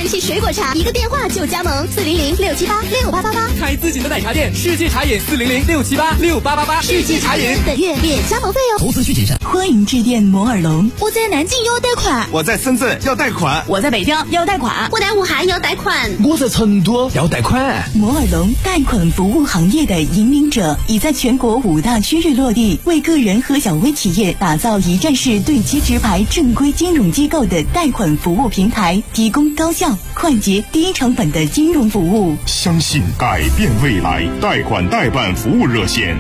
日系水果茶，一个电话就加盟，400-678-6888。 开自己的奶茶店，世纪茶饮400-678-6888。世纪茶饮本月免加盟费哦。 投资需谨慎。 欢迎致电摩尔龙。 我在南京要贷款， 我在深圳要贷款， 我在北京要贷款， 我在武汉要贷款， 我在成都要贷款。 摩尔龙贷款服务行业的引领者，已在全国5大区域落地，为个人和小微企业打造一站式对接直排正规金融机构的贷款服务平台，提供高效、快捷、低成本的金融服务。 相信改变未来，贷款代办服务热线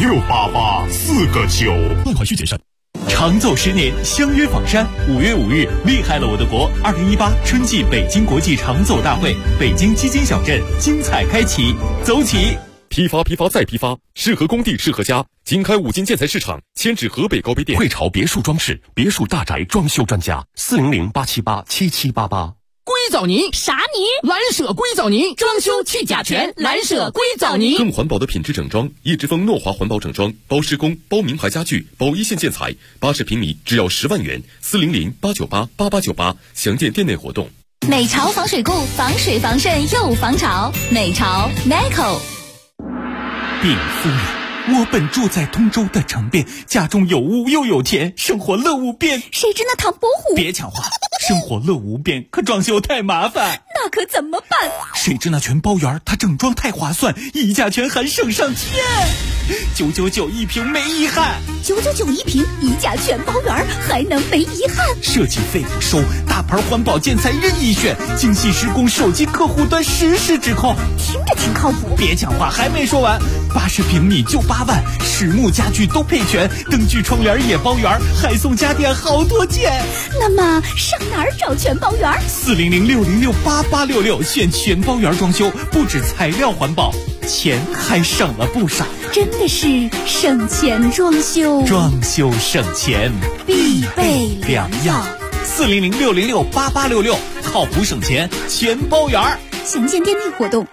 5688-4个9。 贷款需谨慎。 长走10年，相约访山。5月5日，厉害了我的国2018春季北京国际长走大会，北京基金小镇精彩开启，走起！ 批发再批发，适合工地适合家。经开5金建材市场，迁至河北高碑店。 汇潮别墅装饰，别墅大宅装修专家，400-878-7788。 硅藻泥啥泥？ 蓝舍硅藻泥，装修去甲醛，蓝舍硅藻泥。 更环保的品质整装，叶之峰诺华环保整装，包施工，包名牌家具，包一线建材，80平米只要10万元，400-898-8898。详见店内活动。 美潮防水固，防水防渗又防潮。美潮 Macco。 禀夫人，我本住在通州的城边，家中有屋又有田，生活乐无边。 谁知那唐伯虎？ 别抢话，生活乐无边，可装修太麻烦。 那可怎么办？ 谁知那全包园，它整装太划算，溢价权还省上天，999一平没遗憾。 999一平，溢价全包园，还能没遗憾？ 设计费不收，大牌环保建材任意选，精细施工，手机客户端实时指控， 听着挺靠谱。 别抢话，还没说完，80平米就8万，实木家具都配全，灯具窗帘也包圆，还送家电好多件。 那么上哪儿找全包园 ？400-606-8866，选全包园装修，不止材料环保，钱还省了不少。 真的是省钱装修， 装修省钱必备良药。 400-606-8866，靠谱省钱全包圆。 详见店内活动。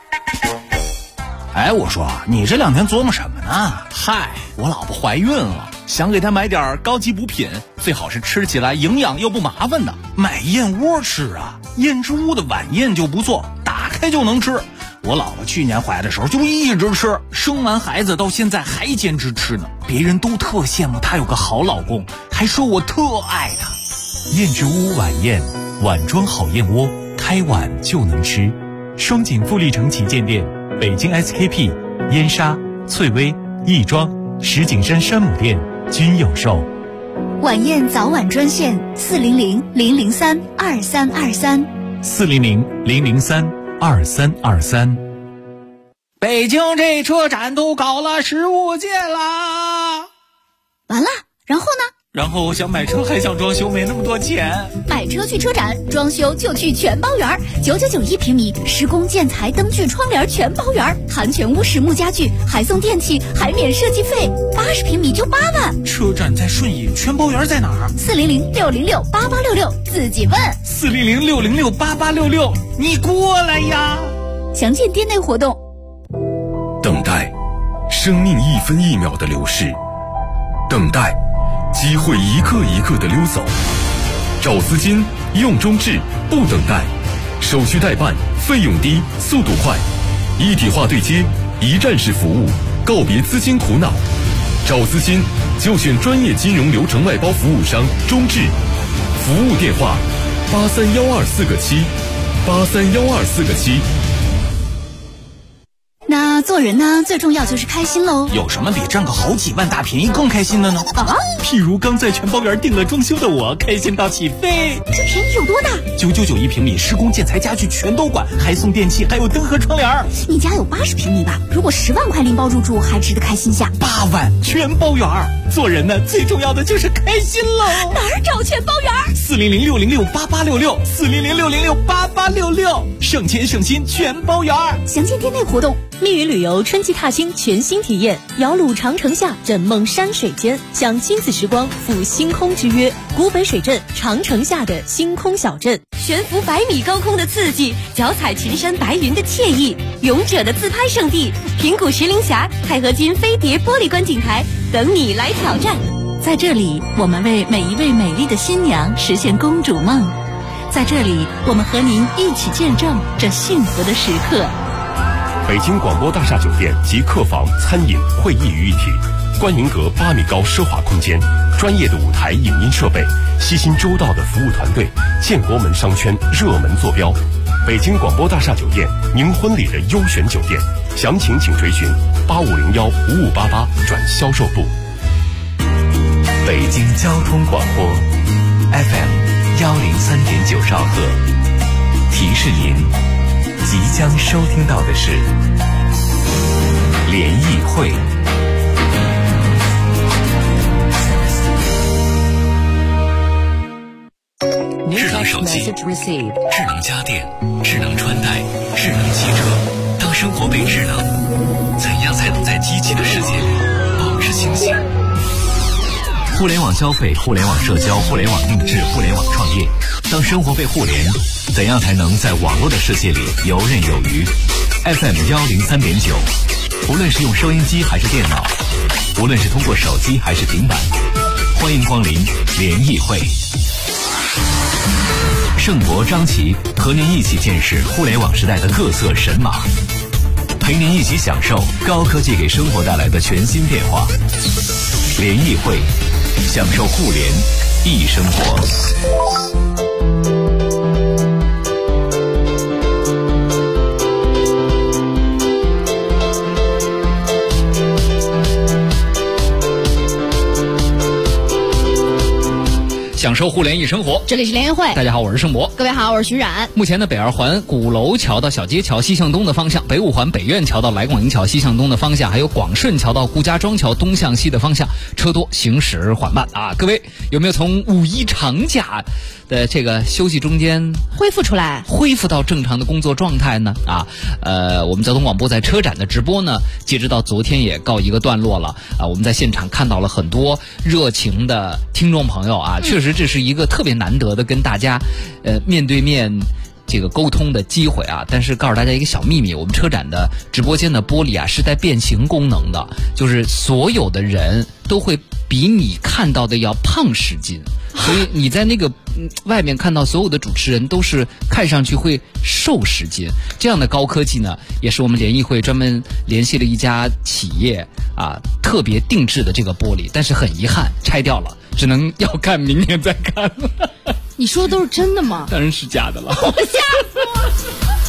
哎，我说你这2天琢磨什么呢？ 嗨，我老婆怀孕了，想给她买点高级补品，最好是吃起来营养又不麻烦的。 买燕窝吃啊，燕之屋的晚宴就不错，打开就能吃。我老婆去年怀的时候就一直吃，生完孩子到现在还坚持吃呢。别人都特羡慕她有个好老公，还说我特爱她。 燕之屋晚宴，碗装好燕窝，开碗就能吃。双井富力城旗舰店，北京 SKP、燕莎、翠微、亦庄、石景山山姆店均有售。 晚宴早晚专线400-003-2323。 400-003-2323。 北京这车展都搞了15届啦。 完了，然后呢？ 然后想买车还想装修，没那么多钱。 买车去车展，装修就去全包园，999一平米，施工建材灯具窗帘全包园，含全屋实木家具，还送电器，还免设计费，80平米就8万。 车展在顺义，全包园在哪儿 ？400-606-8866，自己问。 400-606-8866，你过来呀！ 详见店内活动。 等待，生命1分1秒的流逝；等待，机会一刻一刻的溜走。找资金，用中置，不等待，手续代办，费用低，速度快，一体化对接，一站式服务，告别资金苦恼。找资金就选专业金融流程外包服务商中置，服务电话83124个7，83124个7。 那做人呢，最重要就是开心喽。 有什么比占个好几万大便宜更开心的呢？ 譬如刚在全包园订了装修的我，开心到起飞。 这便宜有多大 ？999一平米，施工建材家具全都管，还送电器，还有灯和窗帘。 你家有80平米吧？如果10万块拎包入住，还值得开心下。 8万全包园。做人呢，最重要的就是开心喽。 哪儿找全包园 ？400-606-8866，400-606-8866，省钱省心全包园。 详见店内活动。 密云旅游春季踏青全新体验，摇橹长城下，枕梦山水间，享亲子时光，赴星空之约。古北水镇长城下的星空小镇，悬浮100米高空的刺激，脚踩群山白云的惬意，勇者的自拍圣地平谷石林峡钛合金飞碟玻璃观景台，等你来挑战。在这里，我们为每一位美丽的新娘实现公主梦。 在这里，我们和您一起见证这幸福的时刻。 北京广播大厦酒店集客房、餐饮、会议于一体，观云阁8米高奢华空间，专业的舞台影音设备，悉心周到的服务团队，建国门商圈热门坐标。北京广播大厦酒店，您婚礼的优选酒店，详情请垂询8501-5588转销售部。 北京交通广播 FM 103.9兆赫，提示您即将收听到的是联谊会。智能手机、智能家电、智能穿戴、智能汽车。当生活被智能，怎样才能在机器的世界里保持清醒？互联网消费、互联网社交、互联网定制、互联网创业。当生活被互联，怎样才能在网络的世界里游刃有余？ FM 103.9，无论是用收音机还是电脑，无论是通过手机还是平板，欢迎光临联谊会。盛博、张琪和您一起见识互联网时代的各色神马，陪您一起享受高科技给生活带来的全新变化。联谊会，享受互联易生活。 享受互联易生活， 这里是联谊会。 大家好，我是盛博。 各位好，我是徐冉。 目前的北二环鼓楼桥到小街桥西向东的方向，北五环北苑桥到来广营桥西向东的方向，还有广顺桥到顾家庄桥东向西的方向，车多，行驶缓慢啊！各位有没有从五一长假的这个休息中间恢复到正常的工作状态呢？我们交通广播在车展的直播呢，截止到昨天也告一个段落了啊！我们在现场看到了很多热情的听众朋友啊，确实这是一个特别难得的跟大家面对面这个沟通的机会啊。但是告诉大家一个小秘密，我们车展的直播间的玻璃啊是带变形功能的，就是所有的人都会比你看到的要胖10斤，所以你在那个外面看到所有的主持人都是看上去会瘦10斤。这样的高科技呢，也是我们联谊会专门联系了一家企业啊，特别定制的这个玻璃，但是很遗憾拆掉了，只能要看明年再看了。 你说的都是真的吗？ 当然是假的了。 我吓死我了！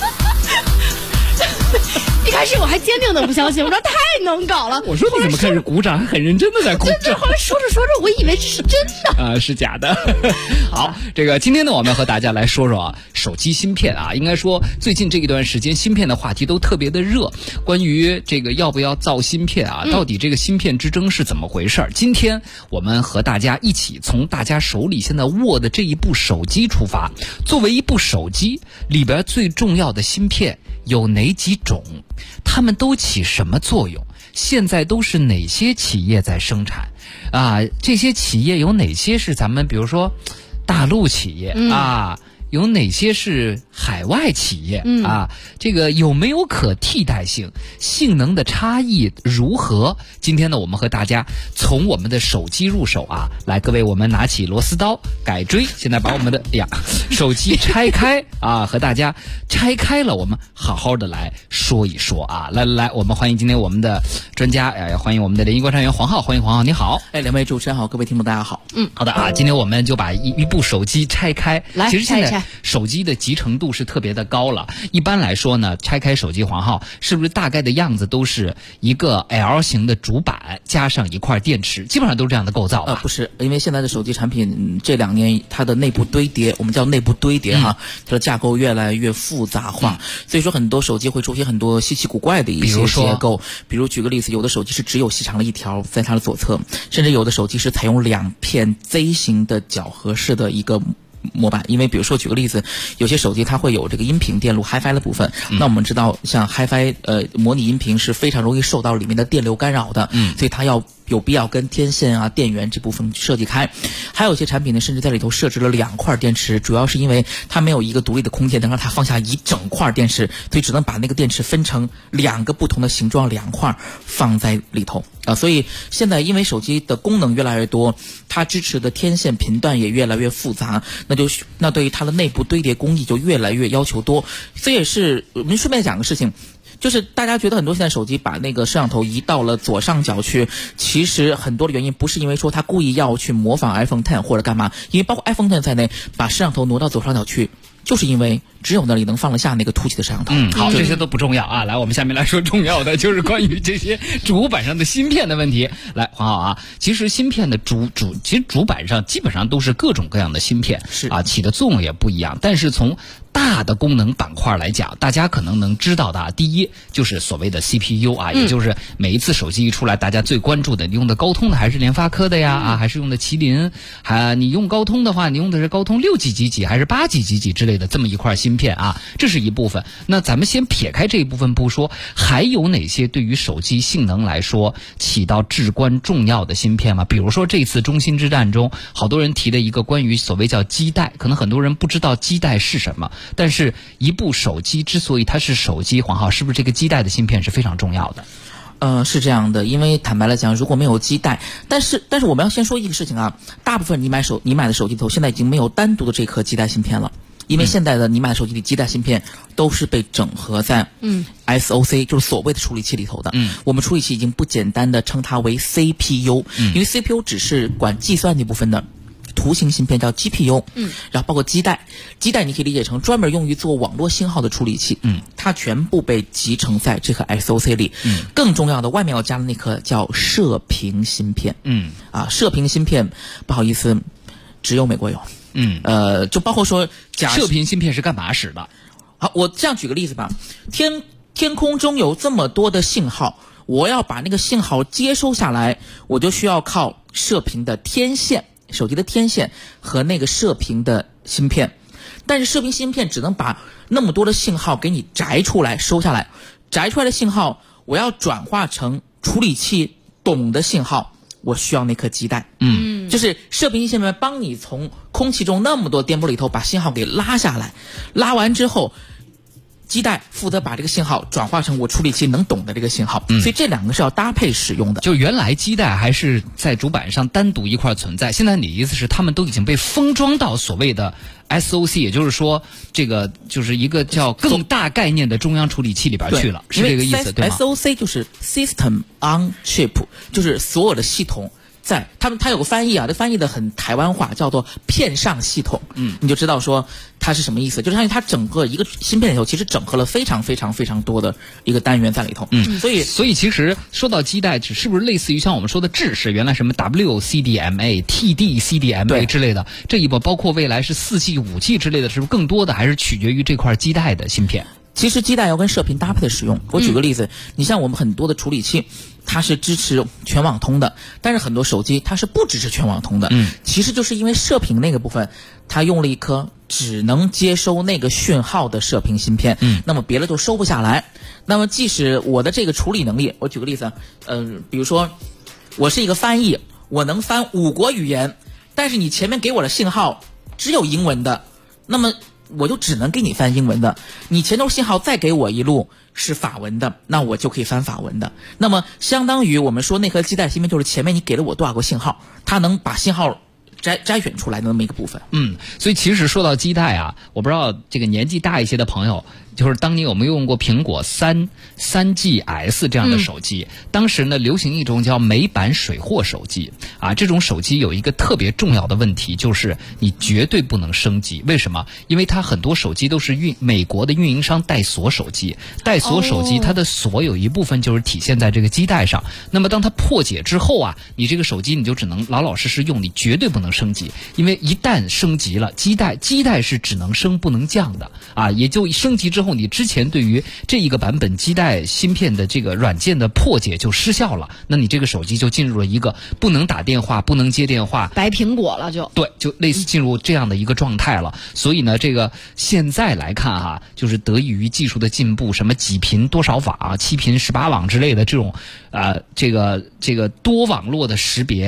一开始我还坚定的不相信，我说太能搞了。 我说你怎么开始鼓掌，还很认真的在鼓掌？ 后来说着说着，我以为这是真的是假的。好，这个今天呢，我们要和大家来说说手机芯片啊。应该说最近这一段时间，芯片的话题都特别的热。关于这个要不要造芯片啊，到底这个芯片之争是怎么回事？今天我们和大家一起从大家手里现在握的这一部手机出发。作为一部手机里边最重要的芯片有哪几种？它们都起什么作用？现在都是哪些企业在生产啊？这些企业有哪些是咱们比如说大陆企业啊？有哪些是海外企业啊？这个有没有可替代性？性能的差异如何？今天呢，我们和大家从我们的手机入手啊。来，各位，我们拿起螺丝刀改锥，现在把我们的手机拆开啊，和大家拆开了，我们好好的来说一说啊。来，我们欢迎今天我们的专家，欢迎我们的联谊观察员黄浩，欢迎黄浩，你好。 两位主持人好，各位听众大家好。 好的啊，今天我们就把一部手机拆开， 来， 其实现在手机的集成度是特别的高了。一般来说呢，拆开手机黄浩是不是大概的样子都是一个 L 型的主板加上一块电池，基本上都是这样的构造吧？ 不是，因为现在的手机产品这2年它的内部堆叠，我们叫内部堆叠它的架构越来越复杂化，所以说很多手机会出现很多稀奇古怪的一些结构。比如举个例子，有的手机是只有细长的一条在它的左侧，甚至有的手机是采用2片 Z 型的角合式的一个模板。因为比如说举个例子，有些手机它会有这个音频电路 HiFi 的部分，那我们知道像 HiFi 模拟音频是非常容易受到里面的电流干扰的，所以它有必要跟天线啊、电源这部分设计开。还有一些产品呢，甚至在里头设置了2块电池，主要是因为它没有一个独立的空间能让它放下一整块电池，所以只能把那个电池分成2个不同的形状2块放在里头啊。所以现在因为手机的功能越来越多，它支持的天线频段也越来越复杂，那那对于它的内部堆叠工艺就越来越要求多。这也是我们顺便讲个事情。就是大家觉得很多现在手机把那个摄像头移到了左上角去，其实很多的原因不是因为说它故意要去模仿 iPhone X 或者干嘛，因为包括 iPhone X 在内，把摄像头挪到左上角去，就是因为只有那里能放得下那个凸起的摄像头。 好，这些都不重要啊。来，我们下面来说重要的，就是关于这些主板上的芯片的问题。来，黄浩啊，其实芯片的其实主板上基本上都是各种各样的芯片， 是啊，起的作用也不一样。但是从大的功能板块来讲，大家可能能知道的啊，第一就是所谓的 CPU 啊，也就是每一次手机一出来，大家最关注的，你用的高通的还是联发科的呀？啊，还是用的麒麟？你用高通的话，你用的是高通6G几几还是8G几几之类的这么一块芯片啊？这是一部分。那咱们先撇开这一部分不说，还有哪些对于手机性能来说起到至关重要的芯片吗？比如说这次中芯之战中，好多人提的一个关于所谓叫基带，可能很多人不知道基带是什么。但是一部手机之所以它是手机，黄浩，是不是这个基带的芯片是非常重要的？ 是这样的，因为坦白来讲，如果没有基带，但是我们要先说一个事情啊，大部分你买的手机里头现在已经没有单独的这颗基带芯片了，因为现在的你买的手机里基带芯片都是被整合在SOC，就是所谓的处理器里头的。我们处理器已经不简单的称它为 CPU，因为 CPU 只是管计算那部分的。图形芯片叫 GPU， 然后包括基带你可以理解成专门用于做网络信号的处理器，它全部被集成在这颗 SOC 里。更重要的，外面要加的那颗叫射频芯片。射频芯片不好意思，只有美国有。就包括说射频芯片是干嘛使的？ 好，我这样举个例子吧，天空中有这么多的信号，我要把那个信号接收下来，我就需要靠射频的天线。手机的天线和那个射频的芯片，但是射频芯片只能把那么多的信号给你摘出来收下来，摘出来的信号我要转化成处理器懂的信号，我需要那颗基带。就是射频芯片帮你从空气中那么多颠簸里头把信号给拉下来，拉完之后基带负责把这个信号转化成我处理器能懂的这个信号，所以这两个是要搭配使用的。 就原来基带还是在主板上单独一块存在，现在你的意思是他们都已经被封装到所谓的 SOC， 也就是说这个就是一个叫更大概念的中央处理器里边去了，是这个意思对吗？ SOC 就是 System on Chip， 就是所有的系统在它有个翻译啊，这翻译的很台湾话，叫做片上系统。你就知道说它是什么意思，就是相当于它整个一个芯片里头其实整合了非常非常非常多的一个单元在里头。所以其实说到基带，是不是类似于像我们说的制式，原来什么 WCDMA、TD-CDMA 之类的，这一波包括未来是4G、5G 之类的，是不是更多的还是取决于这块基带的芯片？ 其实基带要跟射频搭配的使用。我举个例子，你像我们很多的处理器，它是支持全网通的，但是很多手机它是不支持全网通的。其实就是因为射频那个部分，它用了一颗只能接收那个讯号的射频芯片，那么别的就收不下来。那么即使我的这个处理能力，我举个例子，比如说我是一个翻译，我能翻5国语言，但是你前面给我的信号只有英文的，那么我就只能给你翻英文的，你前头信号再给我一路是法文的，那我就可以翻法文的。那么相当于我们说那颗基带芯片就是前面你给了我多少个信号，它能把信号摘选出来的那么一个部分。 所以其实说到基带啊，我不知道这个年纪大一些的朋友，就是当年有没有用过苹果3GS 这样的手机，当时呢流行一种叫美版水货手机啊，这种手机有一个特别重要的问题，就是你绝对不能升级。为什么？因为它很多手机都是美国的运营商代锁手机，代锁手机它的锁有一部分就是体现在这个基带上。那么当它破解之后啊，你这个手机你就只能老老实实用，你绝对不能升级，因为一旦升级了基带是只能升不能降的啊，也就升级之后你之前对于这一个版本基带芯片的这个软件的破解就失效了，那你这个手机就进入了一个不能打电话、不能接电话， 白苹果了就。 对，就类似进入这样的一个状态了。所以呢，这个现在来看哈，就是得益于技术的进步，什么几频多少网、7频18网之类的这种这个多网络的识别。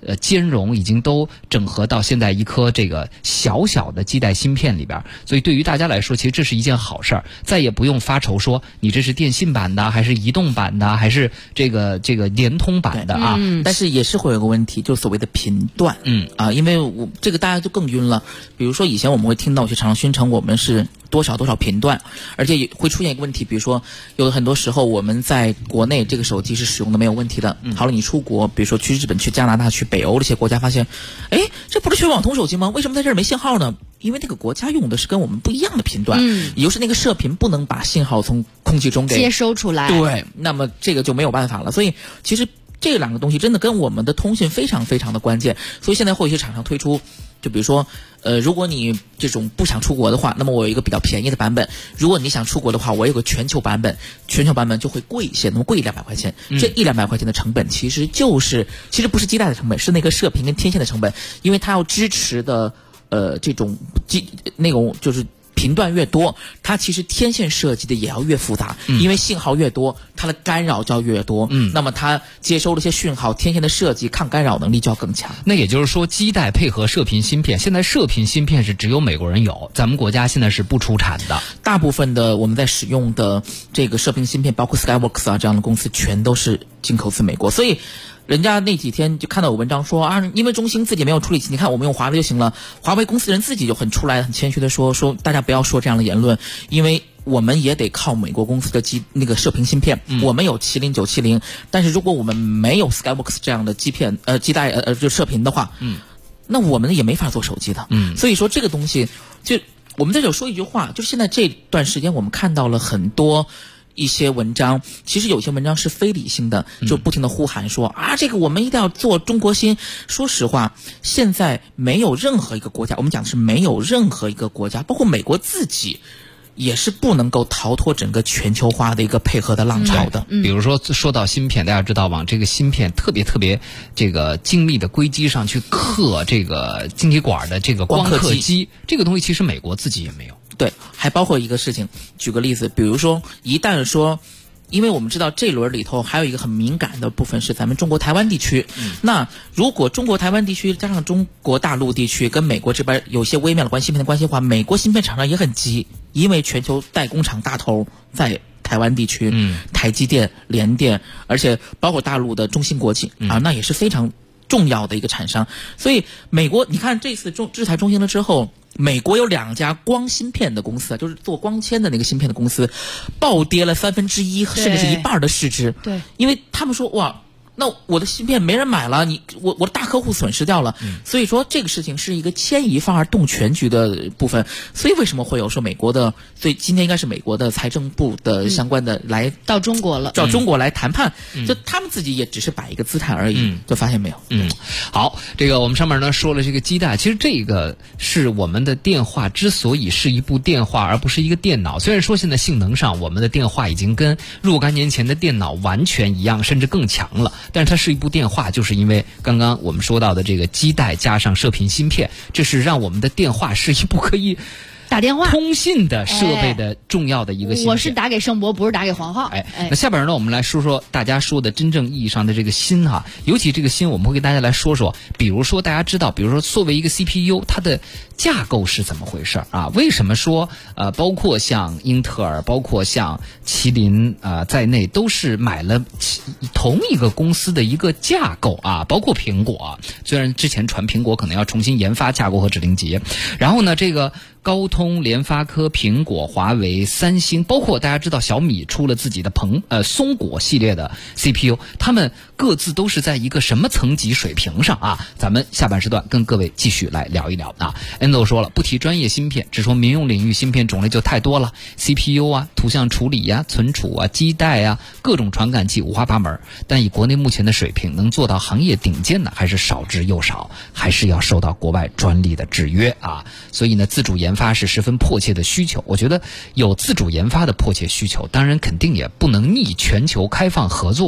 兼容，已经都整合到现在一颗这个小小的基带芯片里边。所以对于大家来说，其实这是一件好事儿，再也不用发愁说你这是电信版的还是移动版的还是这个联通版的啊。 但是也是会有个问题，就是所谓的频段。因为我这个大家就更晕了。比如说以前我们会听到有些厂商宣称我们是多少频段，而且也会出现一个问题，比如说有很多时候我们在国内这个手机是使用的没有问题的，好了，你出国，比如说去日本、去加拿大、去北欧这些国家，发现，这不是全网通手机吗？为什么在这儿没信号呢？因为那个国家用的是跟我们不一样的频段，也就是那个射频不能把信号从空气中给接收出来。 对，那么这个就没有办法了。所以其实这两个东西真的跟我们的通信非常非常的关键。所以现在会有一些厂商推出，就比如说如果你这种不想出国的话，那么我有一个比较便宜的版本，如果你想出国的话，我有个全球版本就会贵一些，那么贵100-200块钱。这100-200块钱的成本其实不是基带的成本，是那个射频跟天线的成本，因为它要支持的这种就是频段越多，它其实天线设计的也要越复杂，因为信号越多，它的干扰就要越多。那么它接收了一些讯号，天线的设计抗干扰能力就要更强。 那也就是说，基带配合射频芯片，现在射频芯片是只有美国人有，咱们国家现在是不出产的。 大部分的我们在使用的这个射频芯片，包括 Skyworks 啊这样的公司，全都是进口自美国，所以。人家那几天就看到有文章说啊，因为中兴自己没有处理器，你看我们用华为就行了。华为公司人自己就很出来很谦虚的说大家不要说这样的言论，因为我们也得靠美国公司的射频芯片，我们有麒麟970，但是如果我们没有 Skyworks 这样的基带就射频的话，那我们也没法做手机的。所以说这个东西就我们在这说一句话，就是现在这段时间我们看到了很多。一些文章，其实有些文章是非理性的，就不停的呼喊说这个我们一定要做中国芯。说实话，现在没有任何一个国家，我们讲的是没有任何一个国家，包括美国自己，也是不能够逃脱整个全球化的一个配合的浪潮的。 比如说到芯片，大家知道往这个芯片特别这个精密的硅基上去刻这个晶体管的这个光刻机，这个东西其实美国自己也没有。 对，还包括一个事情，举个例子，比如说一旦说，因为我们知道这轮里头还有一个很敏感的部分是咱们中国台湾地区，那如果中国台湾地区加上中国大陆地区跟美国这边有些微妙的芯片的关系的话，美国芯片厂商也很急，因为全球代工厂大头在台湾地区，台积电、联电，而且包括大陆的中芯国际那也是非常重要的一个厂商。所以美国，你看这次制裁中兴了之后，美国有2家光芯片的公司，就是做光纤的那个芯片的公司，暴跌了1/3，甚至是一半的市值。 对， 因为他们说哇，那我的芯片没人买了，我的大客户损失掉了。所以说这个事情是一个牵一发而动全局的部分。所以为什么会有说美国的，所以今天应该是美国的财政部的相关的来到中国了， 找中国来谈判，就他们自己也只是摆一个姿态而已，就发现没有。 好，这个我们上面呢说了这个基带，其实这个是我们的电话之所以是一部电话而不是一个电脑。虽然说现在性能上我们的电话已经跟若干年前的电脑完全一样，甚至更强了，但是它是一部电话，就是因为刚刚我们说到的这个基带加上射频芯片，这是让我们的电话是一部可以打电话通信的设备的重要的一个芯片。 我是打给盛博，不是打给黄浩。 那下边呢，我们来说说大家说的真正意义上的这个芯哈，尤其这个芯，我们会给大家来说说，比如说大家知道，比如说作为一个 CPU， 它的架构是怎么回事啊？为什么说包括像英特尔，包括像麒麟在内，都是买了同一个公司的一个架构啊？包括苹果，虽然之前传苹果可能要重新研发架构和指令集，然后呢，这个高通、联发科、苹果、华为、三星，包括大家知道小米出了自己的松果系列的 CPU， 他们各自都是在一个什么层级水平上啊？咱们下半时段跟各位继续来聊一聊啊。Enzo 说了，不提专业芯片，只说民用领域芯片种类就太多了 ，CPU 啊、图像处理啊、存储啊、基带啊，各种传感器五花八门。但以国内目前的水平，能做到行业顶尖的还是少之又少，还是要受到国外专利的制约啊。所以呢，自主研发是十分迫切的需求。我觉得有自主研发的迫切需求，当然肯定也不能逆全球开放合作的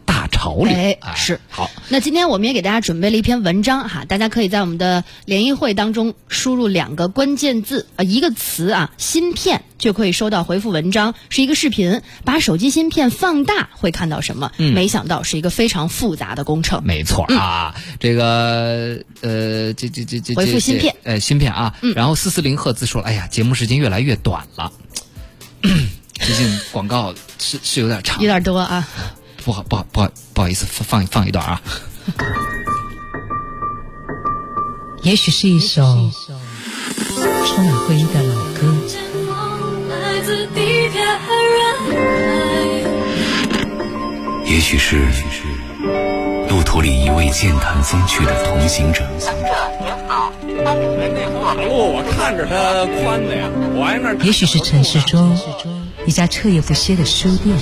大潮流。 是好。 那今天我们也给大家准备了一篇文章哈，大家可以在我们的联谊会当中输入2个关键字一个词芯片，就可以收到回复文章，是一个视频，把手机芯片放大会看到什么？没想到是一个非常复杂的工程。 没错啊，这个回复芯片， 芯片啊，然后440赫兹说，哎呀，节目时间越来越短了，最近广告是有点长， 有点多啊。 不好意思，放一段啊。 也许是一首充满回忆的老歌， 也许是路途里一位健谈风趣的同行者。 那马路我看着它宽的呀，我挨那。 也许是城市中一家彻夜不歇的书店。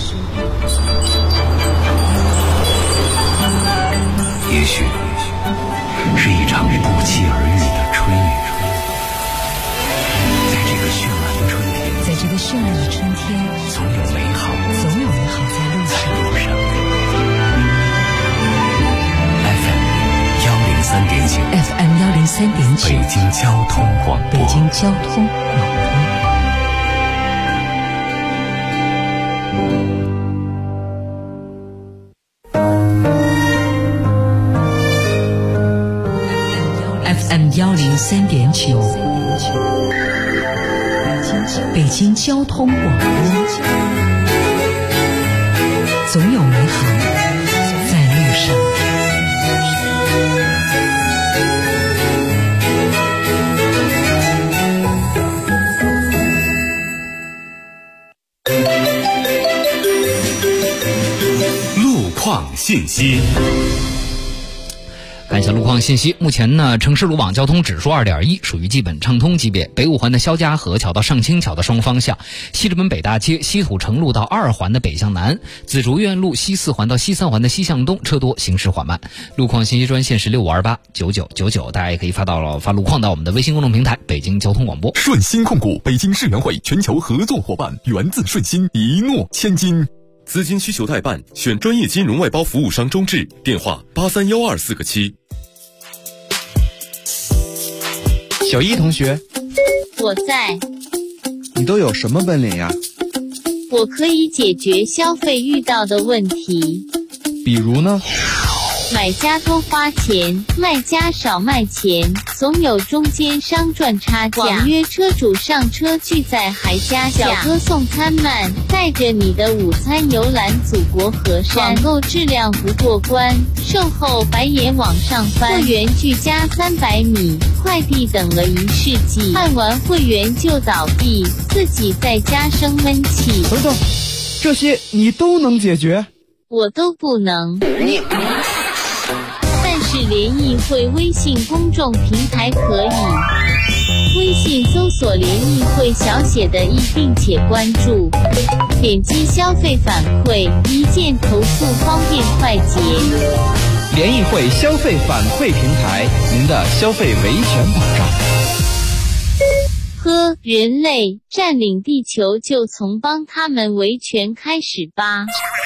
也许是一场不期而遇的春雨。在这个绚烂的春天， 在这个绚烂的春天， 总有美好在路上。 FM 103.9，北京交通广播。 FM 103.9，北京交通广播。总有美好在路上。 路况信息。 看一下路况信息，目前呢，城市路网交通指数2.1，属于基本畅通级别。北五环的肖家河桥到上清桥的双方向，西直门北大街西土城路到2环的北向南，紫竹院路西4环到西3环的西向东车多，行驶缓慢。路况信息专线是65289999，大家也可以发路况到我们的微信公众平台北京交通广播。 顺鑫控股北京世园会全球合作伙伴，源自顺鑫，一诺千金。 资金需求代办，选专业金融外包服务商中智，电话83124个7。 小一同学， 我在。 你都有什么本领呀？ 我可以解决消费遇到的问题。 比如呢？ 买家多花钱，卖家少卖钱，总有中间商赚差价。网约车主上车拒载还加价，小哥送餐慢，带着你的午餐游览祖国河山。网购质量不过关，售后白眼往上翻。会员距家300米，快递等了1世纪，办完会员就倒闭，自己在家生闷气。 等等，这些你都能解决？ 我都不能。是联谊会微信公众平台可以，微信搜索联谊会小写的“易”并且关注，点击消费反馈，一键投诉，方便快捷。 联谊会消费反馈平台，您的消费维权保障。 人类占领地球就从帮他们维权开始吧。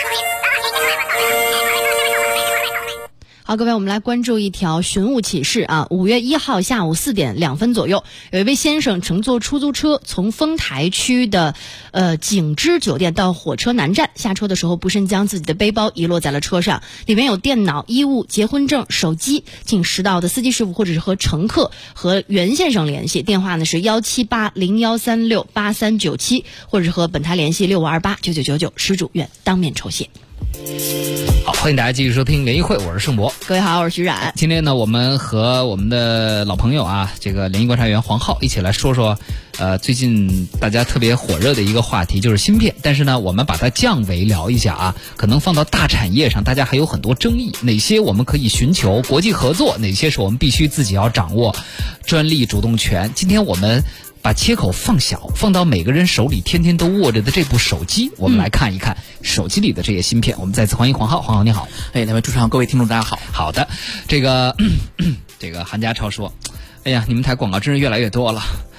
好，各位，我们来关注一条寻物启事啊。5月1号下午4点2分左右，有一位先生乘坐出租车从丰台区的景芝酒店到火车南站，下车的时候不慎将自己的背包遗落在了车上，里面有电脑、衣物、结婚证、手机。请识到的司机师傅或者是和乘客和袁先生联系，电话呢是17801368397，或者是和本台联系65289999，失主愿当面酬谢。 好，欢迎大家继续收听联谊会，我是盛博。 各位好，我是徐冉。 今天呢，我们和我们的老朋友啊，这个联谊观察员黄浩一起来说说，最近大家特别火热的一个话题就是芯片。但是呢，我们把它降维聊一下啊，可能放到大产业上，大家还有很多争议。哪些我们可以寻求国际合作，哪些是我们必须自己要掌握专利主动权。今天我们把切口放小，放到每个人手里天天都握着的这部手机，我们来看一看手机里的这些芯片。我们再次欢迎黄浩。黄浩你好。 两位主持人，各位听众大家好。 好的，这个韩家超说，哎呀，你们台广告真是越来越多了。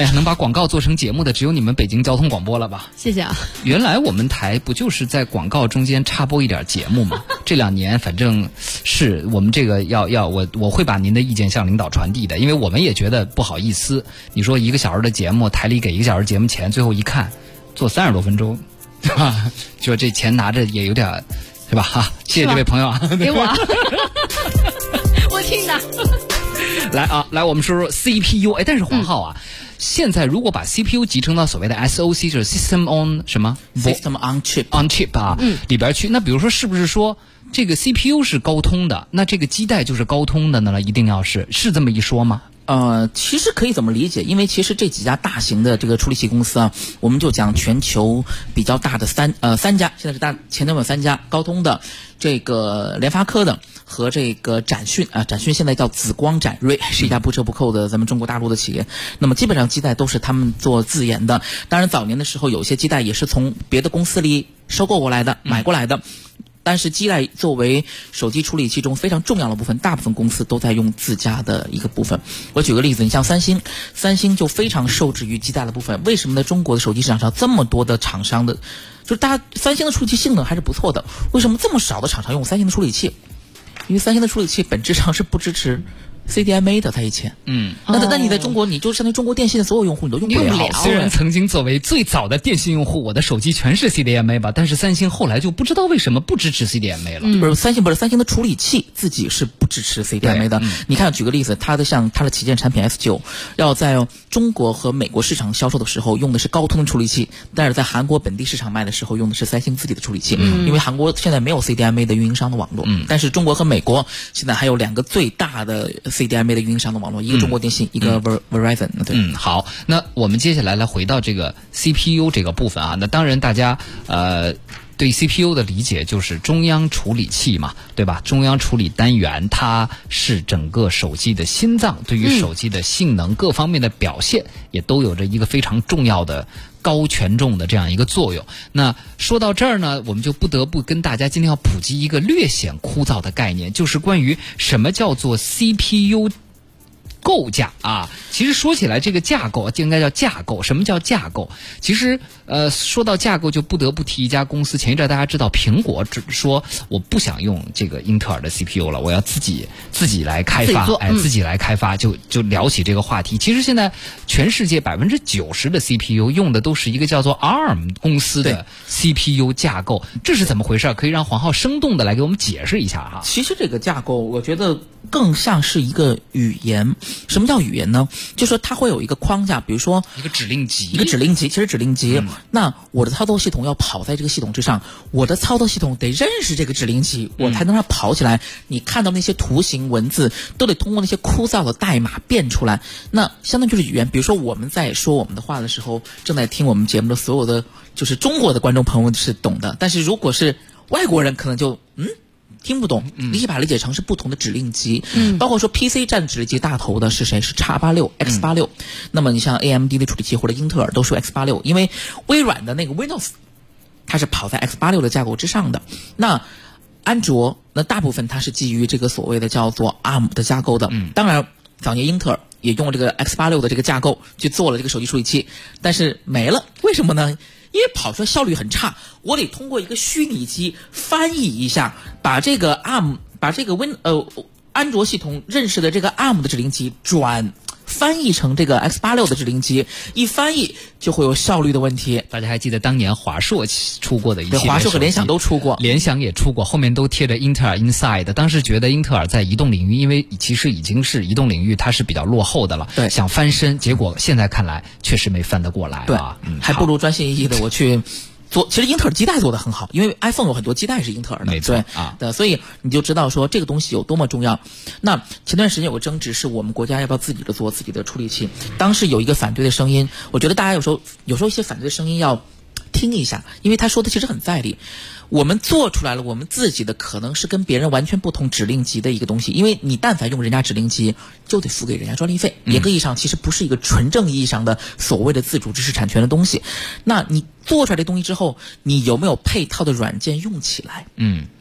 哎呀，能把广告做成节目的只有你们北京交通广播了吧？ 谢谢啊。 原来我们台不就是在广告中间插播一点节目吗？这2年反正是我们这个我会把您的意见向领导传递的，因为我们也觉得不好意思。你说1个小时的节目，台里给1个小时节目钱，最后一看做30多分钟，对吧？就这钱拿着也有点，对吧？哈，谢谢这位朋友啊， 给我，我听的。 来我们说说 CPU。哎，但是黄浩啊，现在如果把 CPU 集成到所谓的 SOC， 就是 System on 什么 System on Chip 啊，里边去，那比如说是不是说这个 CPU 是高通的，那这个基带就是高通的呢？一定要是这么一说吗？ 其实可以怎么理解？因为其实这几家大型的这个处理器公司啊，我们就讲全球比较大的三家，现在是前面有3家，高通的、这个联发科的和这个展讯啊，展讯现在叫紫光展锐，是一家不折不扣的咱们中国大陆的企业。那么基本上基带都是他们做自研的，当然早年的时候有些基带也是从别的公司里收购过来的、买过来的。但是基带作为手机处理器中非常重要的部分，大部分公司都在用自家的一个部分。我举个例子，你像三星就非常受制于基带的部分。为什么在中国的手机市场上这么多的厂商的，就是大家三星的处理器性能还是不错的，为什么这么少的厂商用三星的处理器？因为三星的处理器本质上是不支持CDMA 的，它以前，那你在中国，你就相当于中国电信的所有用户你都用不了。 虽然曾经作为最早的电信用户，我的手机全是 CDMA 吧，但是三星后来就不知道为什么不支持 CDMA 了。 不是三星的处理器自己是不支持 CDMA 的。你看，举个例子，它的旗舰产品 S9 要在中国和美国市场销售的时候用的是高通的处理器，但是在韩国本地市场卖的时候用的是三星自己的处理器。因为韩国现在没有 CDMA 的运营商的网络，但是中国和美国现在还有2个最大的 CDMA 的运营商的网络，一个中国电信，一个 Verizon。对， 好，那我们接下来回到这个 CPU 这个部分啊。那当然，大家对 CPU 的理解就是中央处理器嘛，对吧？中央处理单元它是整个手机的心脏，对于手机的性能各方面的表现也都有着一个非常重要的高权重的这样一个作用。那说到这儿呢，我们就不得不跟大家今天要普及一个略显枯燥的概念，就是关于什么叫做 CPU构架啊。其实说起来这个架构就应该叫架构。什么叫架构？其实说到架构就不得不提一家公司。前一阵大家知道苹果说我不想用这个英特尔的 CPU 了，我要自己来开发，自己来开发，就聊起这个话题。其实现在全世界90%的 CPU 用的都是一个叫做 ARM 公司的 CPU 架构，这是怎么回事？可以让黄浩生动的来给我们解释一下哈。 其实这个架构我觉得更像是一个语言。什么叫语言呢？就是说它会有一个框架，比如说一个指令集。 其实指令集，那我的操作系统要跑在这个系统之上，我的操作系统得认识这个指令集，我才能让它跑起来。你看到那些图形文字都得通过那些枯燥的代码变出来，那相当于就是语言。比如说我们在说我们的话的时候，正在听我们节目的所有的就是中国的观众朋友是懂的，但是如果是外国人可能就听不懂，你可以把它理解成是不同的指令集。包括说 PC 占指令集大头的是谁？是 X86。那么你像 AMD 的处理器或者英特尔都是 X86， 因为微软的那个 Windows 它是跑在 X86 的架构之上的。那安卓那大部分它是基于这个所谓的叫做 ARM 的架构的。当然早年英特尔也用了这个 X86 的这个架构去做了这个手机处理器，但是没了。为什么呢？因为跑出来效率很差，我得通过一个虚拟机翻译一下，把这个 ARM， 把这个安卓系统认识的这个 ARM 的指令集翻译成这个 X86 的指令集，一翻译就会有效率的问题。 大家还记得当年华硕出过的一系列手机， 华硕和联想都出过， 联想也出过，后面都贴着英特尔 Inside。当时觉得英特尔在移动领域，因为其实已经是移动领域它是比较落后的了， 对， 想翻身，结果现在看来确实没翻得过来啊。 还不如专心一意的我去做。其实英特尔基带做得很好，因为 iPhone 有很多基带是英特尔的， 没错对，所以你就知道说这个东西有多么重要。那前段时间有个争执，是我们国家要不要自己的做自己的处理器。当时有一个反对的声音，我觉得大家有时候一些反对的声音要听一下，因为他说的其实很在理。我们做出来了我们自己的可能是跟别人完全不同指令集的一个东西，因为你但凡用人家指令集就得付给人家专利费，严格意义上其实不是一个纯正意义上的所谓的自主知识产权的东西。那你做出来这东西之后，你有没有配套的软件用起来？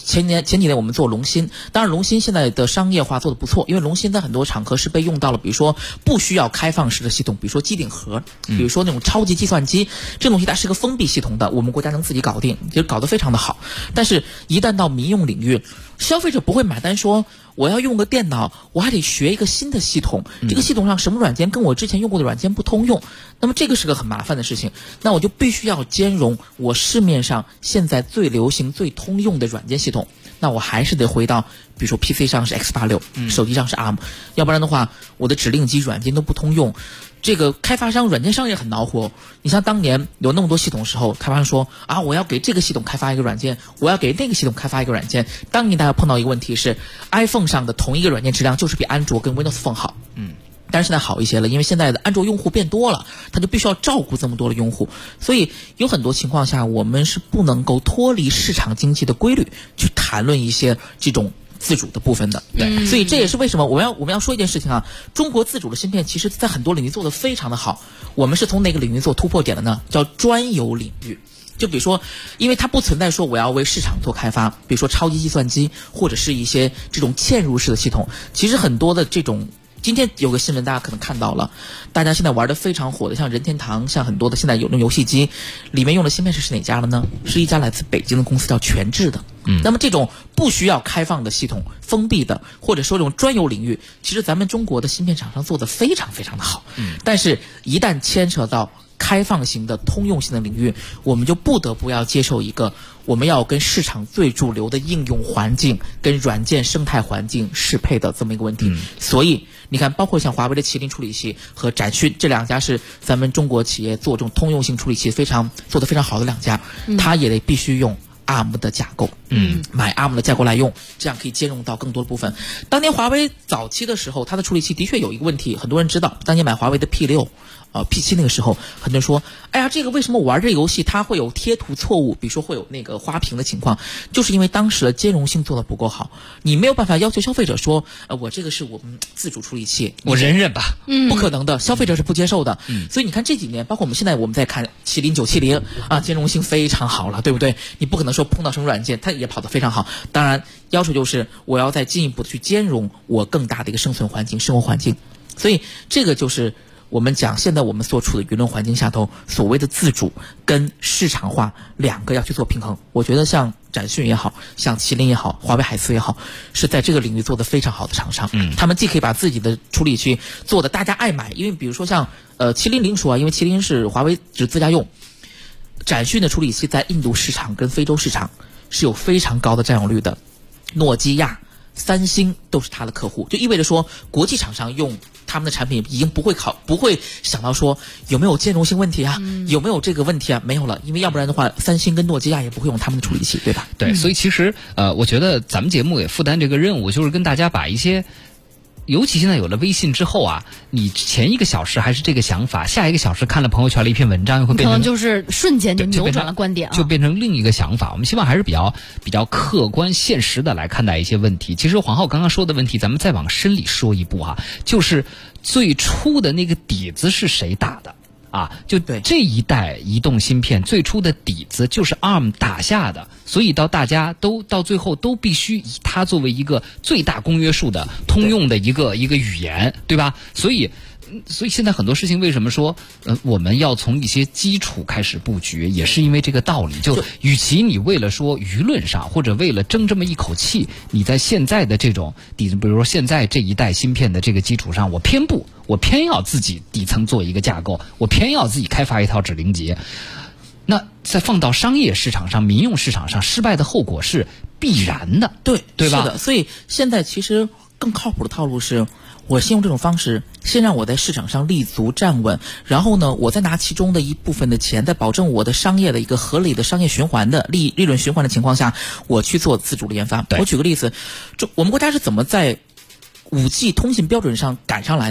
前几年我们做龙芯，当然龙芯现在的商业化做得不错，因为龙芯在很多场合是被用到了，比如说不需要开放式的系统，比如说机顶盒，比如说那种超级计算机，这东西它是个封闭系统的，我们国家能自己搞定，就搞得非常的好。但是一旦到民用领域，消费者不会买单说我要用个电脑，我还得学一个新的系统，这个系统上什么软件跟我之前用过的软件不通用，那么这个是个很麻烦的事情，那我就必须要兼容我市面上现在最流行最通用的软件系统，那我还是得回到比如说 PC 上是 X86，手机上是 ARM， 要不然的话我的指令集软件都不通用，这个开发商软件商也很恼火。你像当年有那么多系统的时候，开发商说啊，我要给这个系统开发一个软件，我要给那个系统开发一个软件。当年大家碰到一个问题是 iPhone 上的同一个软件质量就是比安卓跟 Windows Phone 好，但是现在好一些了，因为现在的安卓用户变多了，他就必须要照顾这么多的用户，所以有很多情况下我们是不能够脱离市场经济的规律去谈论一些这种自主的部分的。对，所以这也是为什么我们要说一件事情啊，中国自主的芯片其实在很多领域做得非常的好，我们是从哪个领域做突破点的呢？叫专有领域。就比如说，因为它不存在说我要为市场做开发，比如说超级计算机或者是一些这种嵌入式的系统，其实很多的这种，今天有个新闻大家可能看到了，大家现在玩的非常火的像任天堂，像很多的现在有那种游戏机里面用的芯片是哪家的呢？是一家来自北京的公司叫全智的。那么这种不需要开放的系统，封闭的或者说这种专有领域，其实咱们中国的芯片厂商做得非常非常的好，但是一旦牵扯到开放型的通用性的领域，我们就不得不要接受一个我们要跟市场最主流的应用环境跟软件生态环境适配的这么一个问题。所以你看，包括像华为的麒麟处理器和展讯这两家是咱们中国企业做这种通用性处理器做得非常好的两家，它也得必须用ARM 的架构，买 ARM 的架构来用，这样可以兼容到更多的部分。当年华为早期的时候，它的处理器的确有一个问题，很多人知道，当年买华为的 P6。P7 那个时候，很多人说，哎呀，这个为什么我玩这个游戏它会有贴图错误，比如说会有那个花屏的情况，就是因为当时的兼容性做得不够好，你没有办法要求消费者说，我这个是我们自主处理器， 我忍吧， 不可能的，消费者是不接受的。所以你看这几年，包括我们现在在看麒麟970啊，兼容性非常好了，对不对？你不可能说碰到什么软件它也跑得非常好，当然要求就是我要再进一步的去兼容我更大的一个生存环境、生活环境，所以这个就是我们讲现在我们所处的舆论环境下头，所谓的自主跟市场化两个要去做平衡。我觉得像展讯也好，像麒麟也好，华为海思也好，是在这个领域做得非常好的厂商。他们既可以把自己的处理器做得大家爱买，因为比如说像麒麟零说啊，因为麒麟是华为只自家用，展讯的处理器在印度市场跟非洲市场是有非常高的占有率的，诺基亚、三星都是他的客户，就意味着说国际厂商用他们的产品已经不会想到说有没有兼容性问题啊，有没有这个问题啊，没有了，因为要不然的话三星跟诺基亚也不会用他们的处理器，对吧？ 对，所以其实我觉得咱们节目也负担这个任务，就是跟大家把一些，尤其现在有了微信之后啊，你前一个小时还是这个想法，下一个小时看了朋友圈的一篇文章，又会变成可能就是瞬间就扭转了观点啊， 就变成另一个想法。我们希望还是比较客观现实的来看待一些问题。其实黄浩刚刚说的问题，咱们再往深里说一步哈，就是最初的那个底子是谁打的？啊，就这一代移动芯片最初的底子就是 ARM 打下的，所以大家都到最后都必须以它作为一个最大公约数的通用的一个语言，对吧？所以现在很多事情为什么说我们要从一些基础开始布局，也是因为这个道理。就与其你为了说舆论上或者为了争这么一口气，你在现在的这种比如说现在这一代芯片的这个基础上，我偏要自己底层做一个架构，我偏要自己开发一套指令集，那再放到商业市场上、民用市场上，失败的后果是必然的，对吧？ 是的，所以现在其实更靠谱的套路是，我先用这种方式，先让我在市场上立足站稳，然后呢，我再拿其中的一部分的钱，在保证我的商业的一个合理的商业循环的利润循环的情况下，我去做自主的研发。我举个例子，我们国家是怎么在5G 通信标准上赶上来的？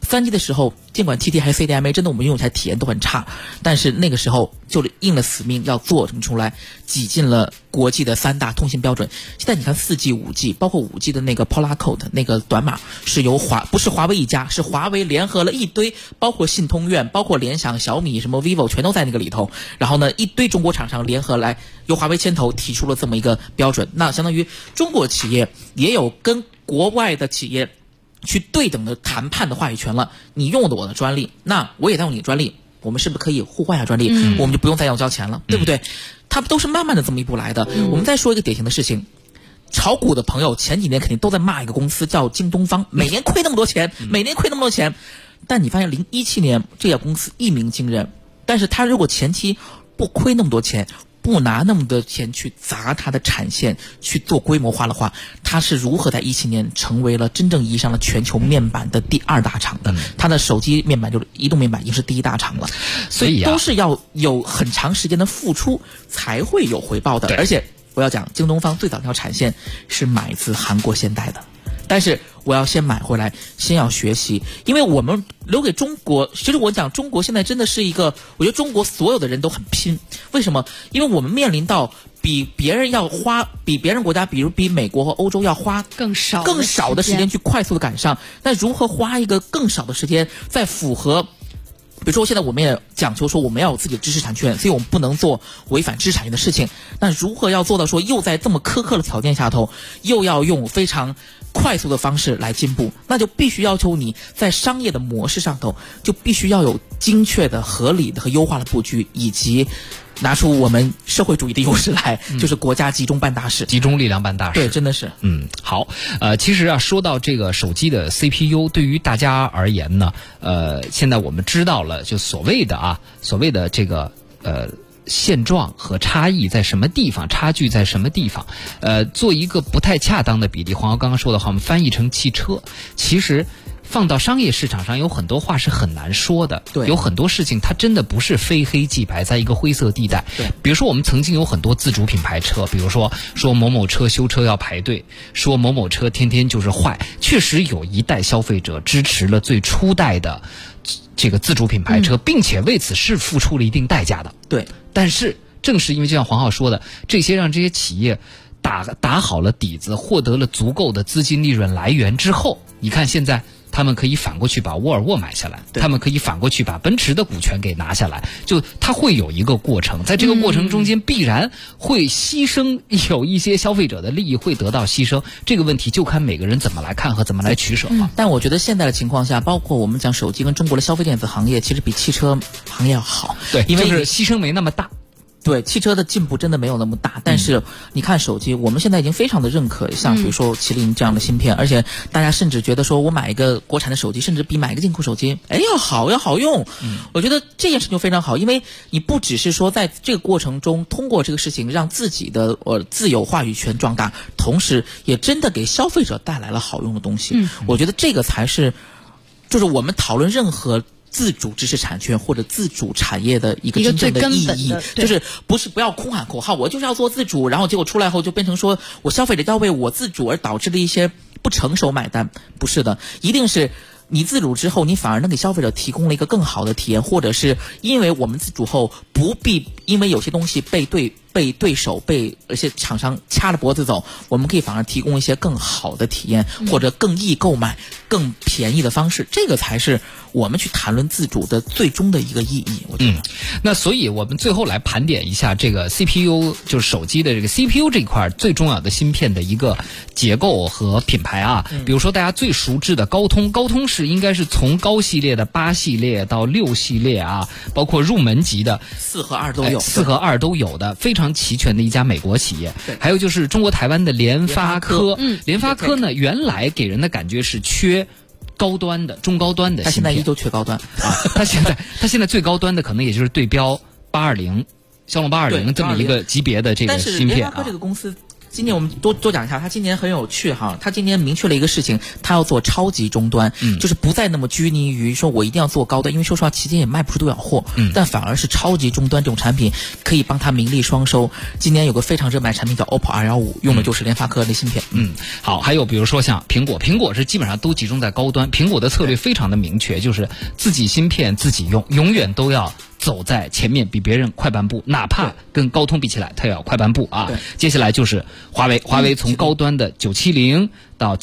3G 的时候，尽管 TT 还是 CDMA， 真的我们用起来体验都很差，但是那个时候就应了死命要做出来，挤进了国际的3大通信标准。现在你看4G、5G， 包括5G 的那个 Polar Code 那个短码是由不是华为一家，是华为联合了一堆，包括信通院、包括联想、小米、什么 vivo 全都在那个里头。然后呢，一堆中国厂商联合来，由华为牵头提出了这么一个标准。那相当于中国企业也有跟国外的企业去对等的谈判的话语权了。你用的我的专利，那我也在用你的专利，我们是不是可以互换一下专利？我们就不用再要交钱了，对不对？它都是慢慢的这么一步来的。我们再说一个典型的事情，炒股的朋友前几年肯定都在骂一个公司叫京东方，每年亏那么多钱，但你发现2017年这家公司一鸣惊人，但是他如果前期不亏那么多钱，不拿那么多钱去砸它的产线去做规模化的话，它是如何在17年成为了真正意义上的全球面板的第2大厂的？它的手机面板就是移动面板已经是第1大厂了，所以都是要有很长时间的付出才会有回报的。而且我要讲，京东方最早那条产线是买自韩国现代的，但是我要先买回来，先要学习，因为我们留给中国，其实我讲中国现在真的是一个，我觉得中国所有的人都很拼。为什么？因为我们面临到比别人国家，比如比美国和欧洲要花更少的时间去快速的赶上。那如何花一个更少的时间，在符合？比如说现在我们也讲求说我们要有自己的知识产权，所以我们不能做违反知识产权的事情。那如何要做到说又在这么苛刻的条件下头，又要用非常快速的方式来进步，那就必须要求你在商业的模式上头就必须要有精确的、合理的和优化的布局，以及拿出我们社会主义的优势来，就是国家集中办大事， 集中力量办大事。 对，真的是。 好，其实啊，说到这个手机的 CPU， 对于大家而言呢，现在我们知道了，就所谓的这个现状和差异在什么地方，差距在什么地方？做一个不太恰当的比例，黄瑶刚刚说的话，我们翻译成汽车，其实放到商业市场上有很多话是很难说的，对，有很多事情它真的不是非黑即白，在一个灰色地带。对，比如说我们曾经有很多自主品牌车，比如说某某车修车要排队，说某某车天天就是坏，确实有一代消费者支持了最初代的这个自主品牌车，并且为此是付出了一定代价的。 对， 但是正是因为就像黄浩说的，这些让这些企业打好了底子，获得了足够的资金利润来源之后，你看现在他们可以反过去把沃尔沃买下来，他们可以反过去把奔驰的股权给拿下来，就它会有一个过程，在这个过程中间必然会牺牲，有一些消费者的利益会得到牺牲，这个问题就看每个人怎么来看和怎么来取舍了。 但我觉得现在的情况下，包括我们讲手机跟中国的消费电子行业，其实比汽车行业要好， 对，因为就是牺牲没那么大。 对，汽车的进步真的没有那么大，但是你看手机，我们现在已经非常的认可像比如说麒麟这样的芯片，而且大家甚至觉得说我买一个国产的手机，甚至比买一个进口手机要好用。我觉得这件事情非常好，因为你不只是说在这个过程中通过这个事情让自己的自有话语权壮大，同时也真的给消费者带来了好用的东西。我觉得这个才是就是我们讨论任何自主知识产权或者自主产业的一个真正的意义，就是不要空喊口号，我就是要做自主，然后结果出来后就变成说我消费者要为我自主而导致的一些不成熟买单，不是的，一定是你自主之后，你反而能给消费者提供了一个更好的体验，或者是因为我们自主后不必因为有些东西被对手被而且厂商掐着脖子走，我们可以反而提供一些更好的体验，或者更易购买、更便宜的方式，这个才是我们去谈论自主的最终的一个意义。我觉得， 那所以我们最后来盘点一下这个 CPU， 就是手机的这个 CPU 这一块最重要的芯片的一个结构和品牌啊。比如说大家最熟知的高通，高通是应该是从高系列的8系列到6系列啊，包括入门级的 4和2都有 ，4和2都有的非常齐全的一家美国企业。还有就是中国台湾的联发科，联发科呢原来给人的感觉是缺高端的、中高端的芯片， 它现在依旧缺高端啊。它现在最高端的可能也就是对标820骁龙820这么一个级别的这个芯片啊。 但是联发科这个公司今年我们多讲一下，他今年很有趣哈，他今年明确了一个事情，他要做超级终端，就是不再那么拘泥于说我一定要做高端，因为说实话期间也卖不出多少货，但反而是超级终端这种产品可以帮他名利双收。今年有个非常热卖产品叫 OPPO R15，用的就是联发科的芯片。 好，还有比如说像苹果是基本上都集中在高端，苹果的策略非常的明确，就是自己芯片自己用，永远都要走在前面，比别人快半步，哪怕跟高通比起来，它也要快半步啊。接下来就是华为从高端的970到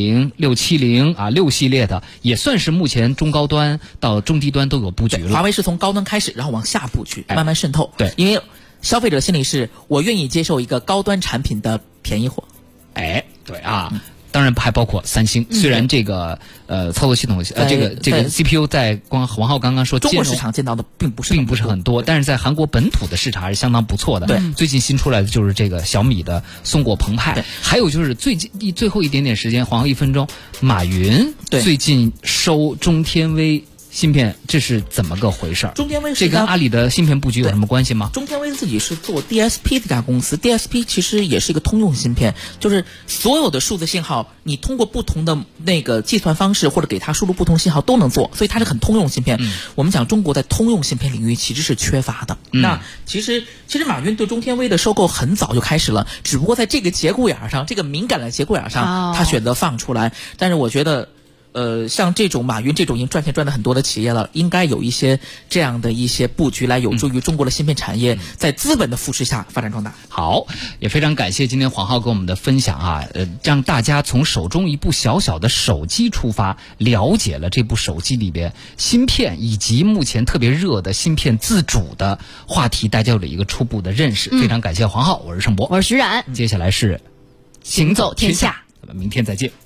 950、670啊，6系列的也算是目前中高端到中低端都有布局了。 华为是从高端开始，然后往下布局，慢慢渗透。对，因为消费者心里是我愿意接受一个高端产品的便宜货。 对啊。当然还包括三星，虽然这个操作系统这个 CPU 在王浩刚刚说中国市场见到的并不是很多，但是在韩国本土的市场还是相当不错的。对，最近新出来的就是这个小米的松果澎湃，还有就是最后一点点时间，皇后1分钟，马云最近收中天微芯片，这是怎么个回事？ 中天微这跟阿里的芯片布局有什么关系吗？ 中天微自己是做 DSP 这家公司 ，DSP 其实也是一个通用芯片，就是所有的数字信号，你通过不同的那个计算方式或者给它输入不同信号都能做，所以它是很通用芯片。我们讲中国在通用芯片领域其实是缺乏的。那其实马云对中天微的收购很早就开始了，只不过在这个节骨眼上，这个敏感的节骨眼上，他选择放出来。但是我觉得。像这种马云这种已经赚钱赚的很多的企业了，应该有一些这样的一些布局来有助于中国的芯片产业在资本的扶持下发展壮大。 好，也非常感谢今天黄浩给我们的分享啊，让大家从手中一部小小的手机出发，了解了这部手机里边芯片以及目前特别热的芯片自主的话题，大家有了一个初步的认识。非常感谢黄浩，我是盛博， 我是徐冉， 接下来是行走天下， 咱们明天再见。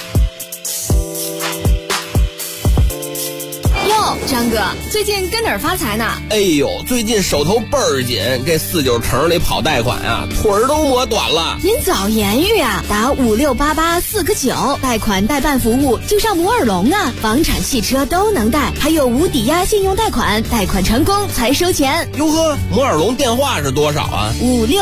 张哥，最近跟哪儿发财呢？ 哎呦，最近手头倍儿紧，这49城里跑贷款啊，腿儿都磨短了。 您早言语啊，打5688-4个9，贷款代办服务就上摩尔龙啊，房产、汽车都能贷，还有无抵押信用贷款，贷款成功才收钱。 哟呵，摩尔龙电话是多少啊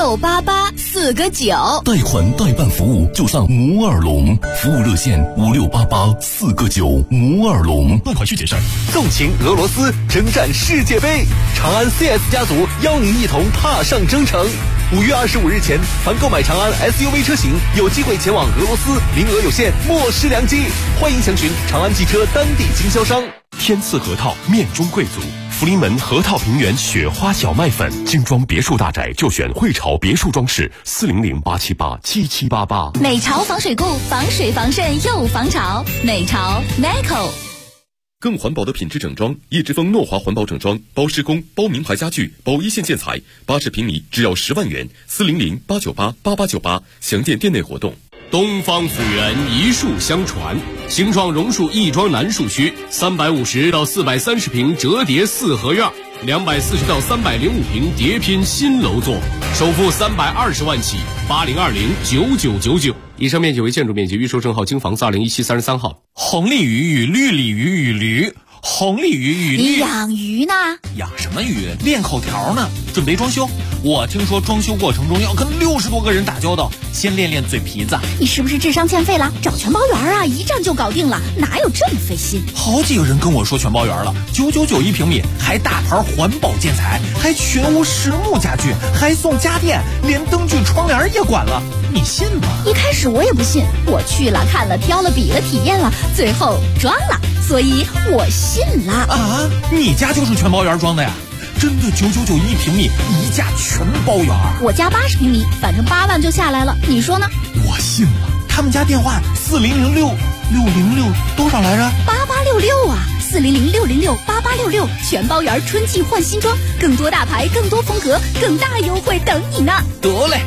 ？5688-4个9， 贷款代办服务就上摩尔龙，服务热线5688-4个9，摩尔龙。贷款需谨慎。 纵情俄罗斯，征战世界杯，长安 CS 家族邀您一同踏上征程。5月25日前，凡购买长安 SUV 车型，有机会前往俄罗斯，名额有限，莫失良机。欢迎详询长安汽车当地经销商。 天赐核桃，面中贵族。福临门核桃平原雪花小麦粉，精装别墅大宅就选汇潮别墅装饰，400-878-7788。 美潮防水固，防水防渗又防潮。美潮 Neco。 更环保的品质整装，叶之峰诺华环保整装，包施工，包名牌家具，包一线建材，80平米只要10万元，400-898-8898，详见店内活动。 东方府源一树相传，形状榕树亦庄南树区，350到430平折叠4合院，240到305平叠拼新楼座，首付320万起，80209999。以上面积为建筑面积，预售证号京房子2017-33号。 红鲤鱼与绿鲤鱼与驴，红鲤鱼与绿。 你养鱼呢？ 养什么鱼？练口条呢，准备装修。我听说装修过程中要跟60多个人打交道，先练练嘴皮子。 你是不是智商欠费了？找全包园啊，一站就搞定了，哪有这么费心？ 好几个人跟我说全包园了，999一平米，还大牌环保建材，还全屋实木家具，还送家电，连灯具窗帘也管了，你信吗？ 一开始我也不信，我去了看了挑了比了体验了，最后装了，所以我信了。 啊，你家就是全包园装的呀？真的999一平米，一价全包园。 我家80平米，反正8万就下来了，你说呢？ 我信了。他们家电话4006多少来着 ？8866啊，400-606-8866，全包园春季换新装，更多大牌，更多风格，更大优惠等你呢。 得嘞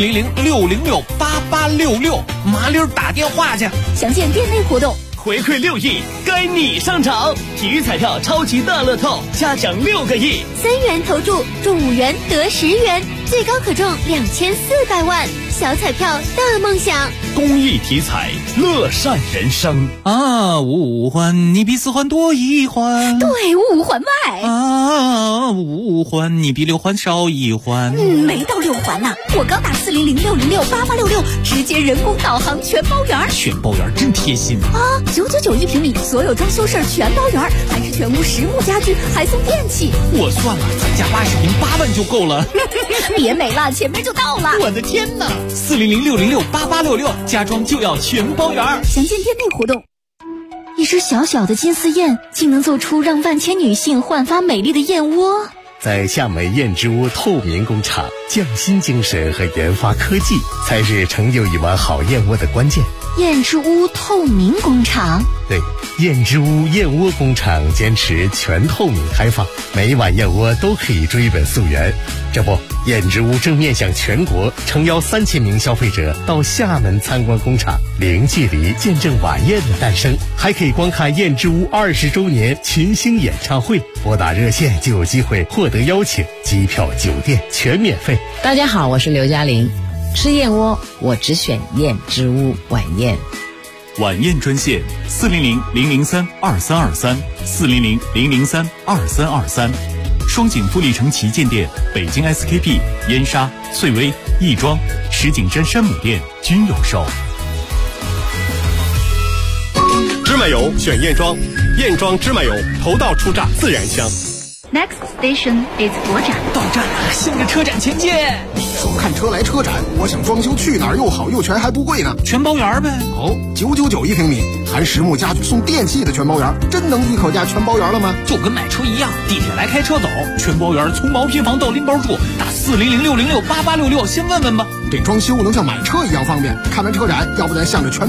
，400-606-8866，麻溜打电话去。 详见店内活动。 回馈6亿，该你上场！体育彩票超级大乐透，加奖6个亿，3 元投注中5元得10元， 最高可中2400万，小彩票大梦想。 公益体彩，乐善人生啊！五环你比4环多1环， 对，5环外啊！5环你比6环少1环， 没到6环呢。我刚打400-606-8866，直接人工导航全包圆。 全包圆真贴心啊！999一平米，所有装修事儿全包圆，还是全屋实木家具，还送电器。 我算了，咱家80平8万就够了。 别美了，前面就到了。 我的天哪！400-606-8866，家装就要全包圆。 详见店内活动。一只小小的金丝燕，竟能做出让万千女性焕发美丽的燕窝。 在夏美燕之屋透明工厂，匠心精神和研发科技才是成就一碗好燕窝的关键。 燕之屋透明工厂， 对，燕之屋燕窝工厂坚持全透明开放，每一碗燕窝都可以追本溯源。这不，燕之屋正面向全国诚邀3000名消费者到厦门参观工厂，零距离见证晚宴的诞生，还可以观看燕之屋20周年群星演唱会。拨打热线就有机会获得邀请，机票、酒店全免费。 大家好，我是刘嘉玲。吃燕窝，我只选燕之屋晚宴。 晚宴专线400-003-2323，400-003-2323。双井富力城旗舰店、北京 SKP、燕莎、翠微、亦庄、石景山山姆店均有售。 芝麻油选燕庄，燕庄芝麻油头道初榨自然香。 Next station is 国展。 到站了，向着车展前进。 说看车来车展，我想装修去哪儿又好又全还不贵呢？ 全包圆呗。 哦，999一平米，含实木家具送电器的全包圆，真能一口价全包圆了吗？ 就跟买车一样，地铁来开车走，全包圆从毛坯房到拎包住，打400-606-8866，先问问吧。 这装修能像买车一样方便，看完车展，要不咱向着全